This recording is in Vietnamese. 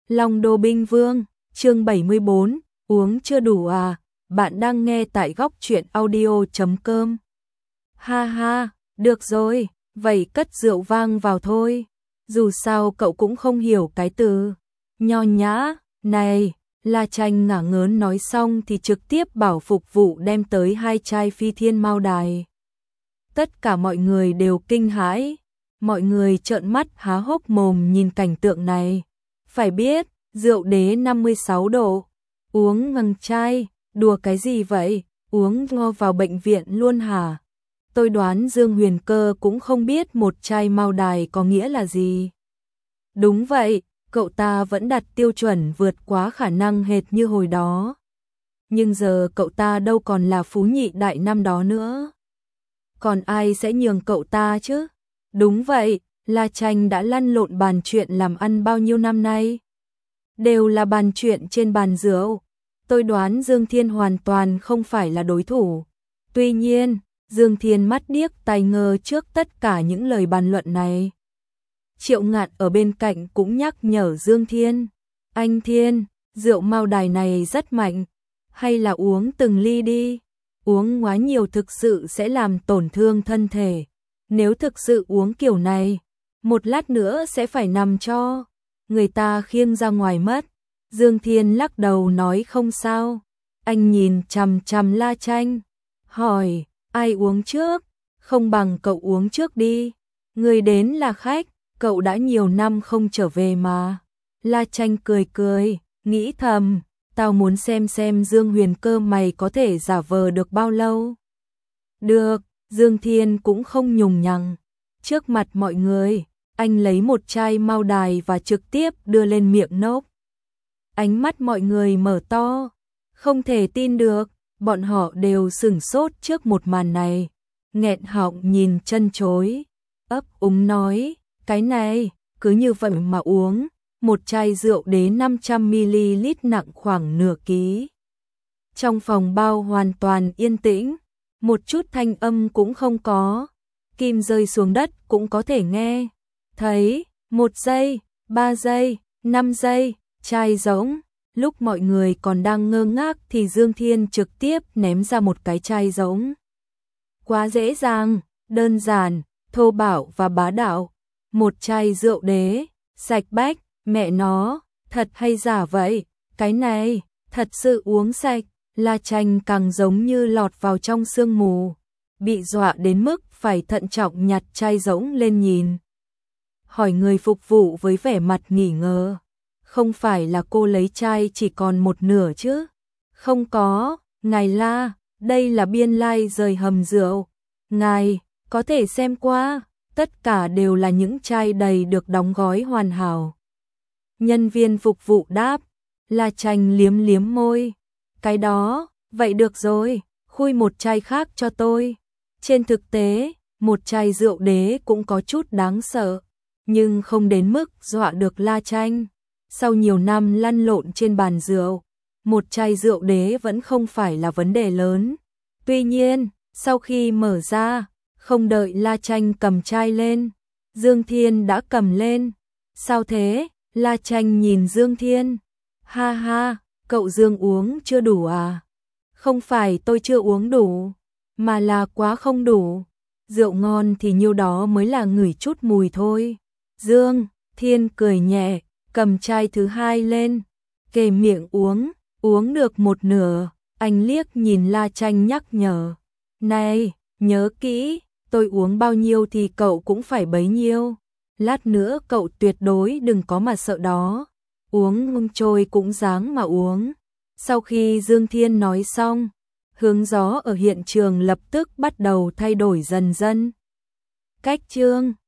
Long Đô Binh Vương, chương 74, uống chưa đủ à? Bạn đang nghe tại góc truyện audio.com. Ha ha, được rồi, vậy cất rượu vang vào thôi. Dù sao cậu cũng không hiểu cái từ nho nhã này. La Tranh ngả ngớn nói xong thì trực tiếp bảo phục vụ đem tới 2 chai Phi Thiên Mao Đài. Tất cả mọi người đều kinh hãi, mọi người trợn mắt há hốc mồm nhìn cảnh tượng này. Phải biết, rượu đế 56 độ, uống ngằng chai, đùa cái gì vậy, uống ngo vào bệnh viện luôn hả? Tôi đoán Dương Huyền Cơ cũng không biết một chai Mao Đài có nghĩa là gì. Đúng vậy, cậu ta vẫn đặt tiêu chuẩn vượt quá khả năng hệt như hồi đó. Nhưng giờ cậu ta đâu còn là phú nhị đại năm đó nữa. Còn ai sẽ nhường cậu ta chứ? Đúng vậy, La Tranh đã lăn lộn bàn chuyện làm ăn bao nhiêu năm nay. Đều là bàn chuyện trên bàn rượu. Tôi đoán Dương Thiên hoàn toàn không phải là đối thủ. Tuy nhiên, Dương Thiên mắt điếc tai ngơ trước tất cả những lời bàn luận này. Triệu Ngạn ở bên cạnh cũng nhắc nhở Dương Thiên. Anh Thiên, rượu Mao Đài này rất mạnh. Hay là uống từng ly đi. Uống quá nhiều thực sự sẽ làm tổn thương thân thể. Nếu thực sự uống kiểu này, một lát nữa sẽ phải nằm cho người ta khiêng ra ngoài mất. Dương Thiên lắc đầu nói không sao. Anh nhìn chằm chằm La Tranh, hỏi, ai uống trước? Không bằng cậu uống trước đi. Người đến là khách, cậu đã nhiều năm không trở về mà. La Tranh cười cười, nghĩ thầm, tao muốn xem Dương Huyền Cơ mày có thể giả vờ được bao lâu. Được, Dương Thiên cũng không nhùng nhằng. Trước mặt mọi người, anh lấy một chai Mao Đài và trực tiếp đưa lên miệng nốc. Ánh mắt mọi người mở to, không thể tin được, bọn họ đều sửng sốt trước một màn này. Nghẹn họng nhìn chân chối, ấp úng nói, cái này, cứ như vậy mà uống, một chai rượu đế 500ml nặng khoảng nửa ký. Trong phòng bao hoàn toàn yên tĩnh, một chút thanh âm cũng không có, kim rơi xuống đất cũng có thể nghe. Thấy, 1 giây, 3 giây, 5 giây, chai rỗng. Lúc mọi người còn đang ngơ ngác thì Dương Thiên trực tiếp ném ra một cái chai rỗng. Quá dễ dàng, đơn giản, thô bạo và bá đạo. Một chai rượu đế, sạch bách, mẹ nó, thật hay giả vậy? Cái này, thật sự uống sạch. La Tranh càng giống như lọt vào trong sương mù, bị dọa đến mức phải thận trọng nhặt chai rỗng lên nhìn. Hỏi người phục vụ với vẻ mặt nghi ngờ, không phải là cô lấy chai chỉ còn một nửa chứ? Không có, ngài La, đây là biên lai rời hầm rượu. Ngài, có thể xem qua, tất cả đều là những chai đầy được đóng gói hoàn hảo. Nhân viên phục vụ đáp, La Tranh liếm liếm môi. Cái đó, vậy được rồi, khui một chai khác cho tôi. Trên thực tế, một chai rượu đế cũng có chút đáng sợ, nhưng không đến mức dọa được La Tranh. Sau nhiều năm lăn lộn trên bàn rượu, một chai rượu đế vẫn không phải là vấn đề lớn. Tuy nhiên, sau khi mở ra, không đợi La Tranh cầm chai lên, Dương Thiên đã cầm lên. Sao thế? La Tranh nhìn Dương Thiên. Ha ha, cậu Dương uống chưa đủ à? Không phải tôi chưa uống đủ, mà là quá không đủ. Rượu ngon thì nhiêu đó mới là ngửi chút mùi thôi. Dương Thiên cười nhẹ, cầm chai thứ 2 lên, kề miệng uống được một nửa. Anh liếc nhìn La Tranh nhắc nhở, này, nhớ kỹ, tôi uống bao nhiêu thì cậu cũng phải bấy nhiêu. Lát nữa cậu tuyệt đối đừng có mà sợ đó. Uống ngông trôi cũng dáng mà uống. Sau khi Dương Thiên nói xong, hướng gió ở hiện trường lập tức bắt đầu thay đổi dần dần. Cách chương